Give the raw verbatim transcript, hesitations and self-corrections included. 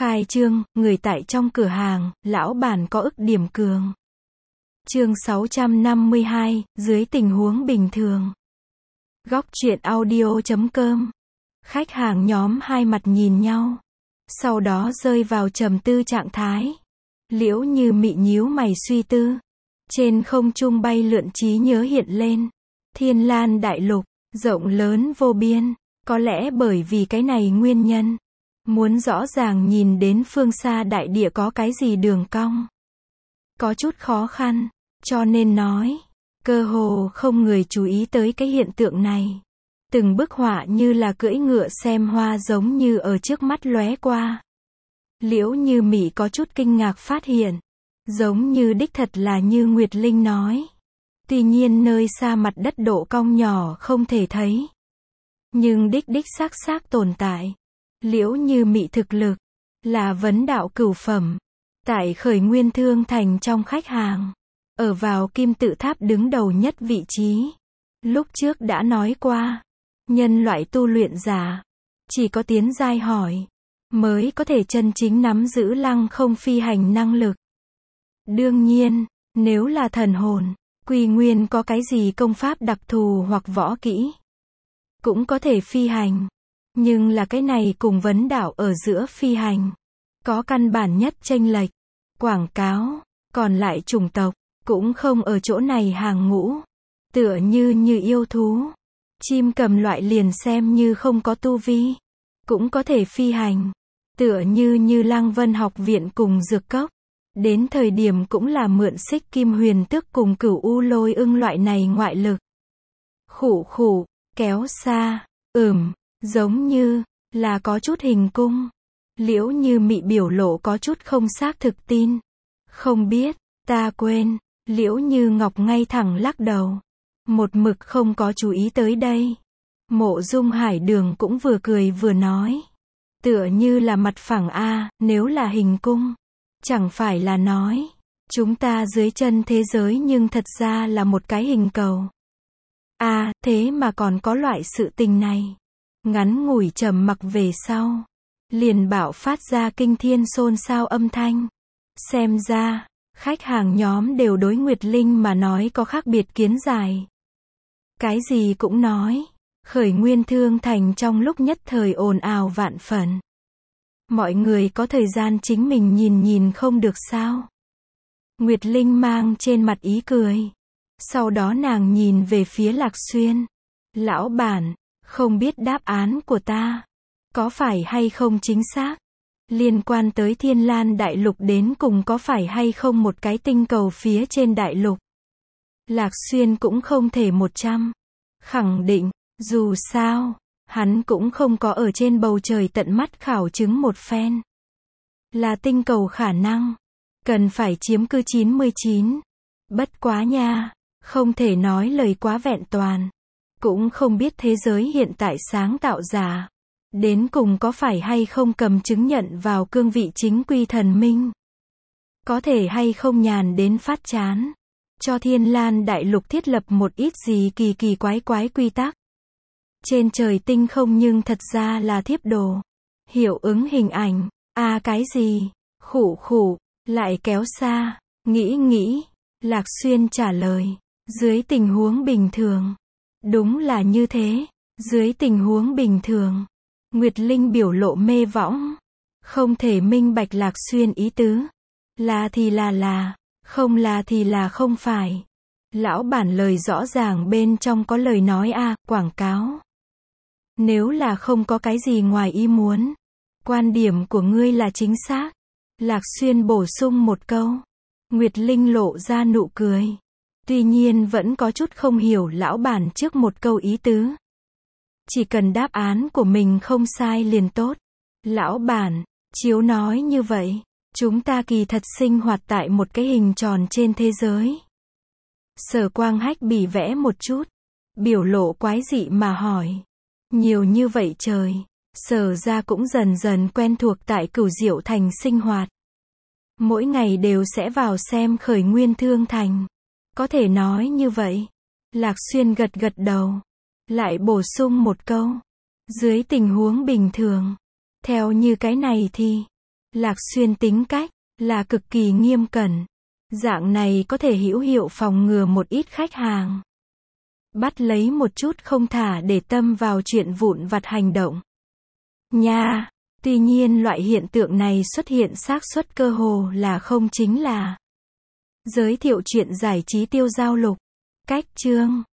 Khai trương, người tại trong cửa hàng, lão bản có ức điểm cường. Chương sáu trăm năm mươi hai, dưới tình huống bình thường. Góc truyện audio chấm com. Khách hàng nhóm hai mặt nhìn nhau, sau đó rơi vào trầm tư trạng thái. Liễu Như Mị nhíu mày suy tư. Trên không trung bay lượn trí nhớ hiện lên. Thiên Lan đại lục, rộng lớn vô biên. Có lẽ bởi vì cái này nguyên nhân, muốn rõ ràng nhìn đến phương xa đại địa có cái gì đường cong, có chút khó khăn, cho nên nói, cơ hồ không người chú ý tới cái hiện tượng này. Từng bức họa như là cưỡi ngựa xem hoa giống như ở trước mắt lóe qua. Liễu Như Mị có chút kinh ngạc phát hiện, giống như đích thật là như Nguyệt Linh nói. Tuy nhiên nơi xa mặt đất độ cong nhỏ không thể thấy, nhưng đích đích xác xác tồn tại. Liễu Như Mị thực lực là vấn đạo cửu phẩm, tại Khởi Nguyên Thương Thành trong khách hàng, ở vào kim tự tháp đứng đầu nhất vị trí. Lúc trước đã nói qua, nhân loại tu luyện giả chỉ có tiến giai hỏi mới có thể chân chính nắm giữ lăng không phi hành năng lực. Đương nhiên, nếu là thần hồn, quy nguyên có cái gì công pháp đặc thù hoặc võ kỹ, cũng có thể phi hành. Nhưng là cái này cùng vấn đạo ở giữa phi hành có căn bản nhất chênh lệch. Quảng cáo, còn lại chủng tộc cũng không ở chỗ này hàng ngũ. Tựa như như yêu thú, chim cầm loại liền xem như không có tu vi, cũng có thể phi hành. Tựa như như Lăng Vân học viện cùng Dược Cốc, đến thời điểm cũng là mượn Xích Kim Huyền Tước cùng Cửu U Lôi Ưng loại này ngoại lực. Khụ khụ, kéo xa, ừm, giống như là có chút hình cung. Liễu Như Mị biểu lộ có chút không xác thực tin. Không biết, ta quên. Liễu Như Ngọc ngay thẳng lắc đầu, một mực không có chú ý tới đây. Mộ Dung Hải Đường cũng vừa cười vừa nói, tựa như là mặt phẳng a, nếu là hình cung, chẳng phải là nói chúng ta dưới chân thế giới nhưng thật ra là một cái hình cầu. A, thế mà còn có loại sự tình này. Ngắn ngủi trầm mặc về sau, liền bạo phát ra kinh thiên xôn xao âm thanh. Xem ra, khách hàng nhóm đều đối Nguyệt Linh mà nói có khác biệt kiến giải. Cái gì cũng nói. Khởi Nguyên Thương Thành trong lúc nhất thời ồn ào vạn phần. Mọi người có thời gian chính mình nhìn nhìn không được sao? Nguyệt Linh mang trên mặt ý cười. Sau đó nàng nhìn về phía Lạc Xuyên. Lão bản, không biết đáp án của ta có phải hay không chính xác? Liên quan tới Thiên Lan đại lục đến cùng có phải hay không một cái tinh cầu phía trên đại lục? Lạc Xuyên cũng không thể một trăm khẳng định, dù sao, hắn cũng không có ở trên bầu trời tận mắt khảo chứng một phen. Là tinh cầu khả năng, cần phải chiếm cứ chín mươi chín. Bất quá nha, không thể nói lời quá vẹn toàn. Cũng không biết thế giới hiện tại sáng tạo giả đến cùng có phải hay không cầm chứng nhận vào cương vị chính quy thần minh. Có thể hay không nhàn đến phát chán, cho Thiên Lan đại lục thiết lập một ít gì kỳ kỳ quái quái quy tắc. Trên trời tinh không nhưng thật ra là thiếp đồ. Hiệu ứng hình ảnh, à cái gì? Khụ khụ, lại kéo xa, nghĩ nghĩ. Lạc Xuyên trả lời, dưới tình huống bình thường. Đúng là như thế, dưới tình huống bình thường. Nguyệt Linh biểu lộ mê võng, không thể minh bạch Lạc Xuyên ý tứ. Là thì là là, không là thì là không phải. Lão bản lời rõ ràng bên trong có lời nói a, à, quảng cáo. Nếu là không có cái gì ngoài ý muốn, quan điểm của ngươi là chính xác. Lạc Xuyên bổ sung một câu. Nguyệt Linh lộ ra nụ cười. Tuy nhiên vẫn có chút không hiểu lão bản trước một câu ý tứ. Chỉ cần đáp án của mình không sai liền tốt. Lão bản, chiếu nói như vậy, chúng ta kỳ thật sinh hoạt tại một cái hình tròn trên thế giới. Sở Quang Hách bỉ vẽ một chút, biểu lộ quái dị mà hỏi. Nhiều như vậy trời, Sở ra cũng dần dần quen thuộc tại Cửu Diệu Thành sinh hoạt. Mỗi ngày đều sẽ vào xem Khởi Nguyên Thương Thành. Có thể nói như vậy. Lạc Xuyên gật gật đầu. Lại bổ sung một câu. Dưới tình huống bình thường, theo như cái này thì Lạc Xuyên tính cách là cực kỳ nghiêm cẩn. Dạng này có thể hữu hiệu phòng ngừa một ít khách hàng bắt lấy một chút không thả để tâm vào chuyện vụn vặt hành động nha. Tuy nhiên loại hiện tượng này xuất hiện xác suất cơ hồ là không chính là. Giới thiệu chuyện giải trí tiêu giao lục. Cách chương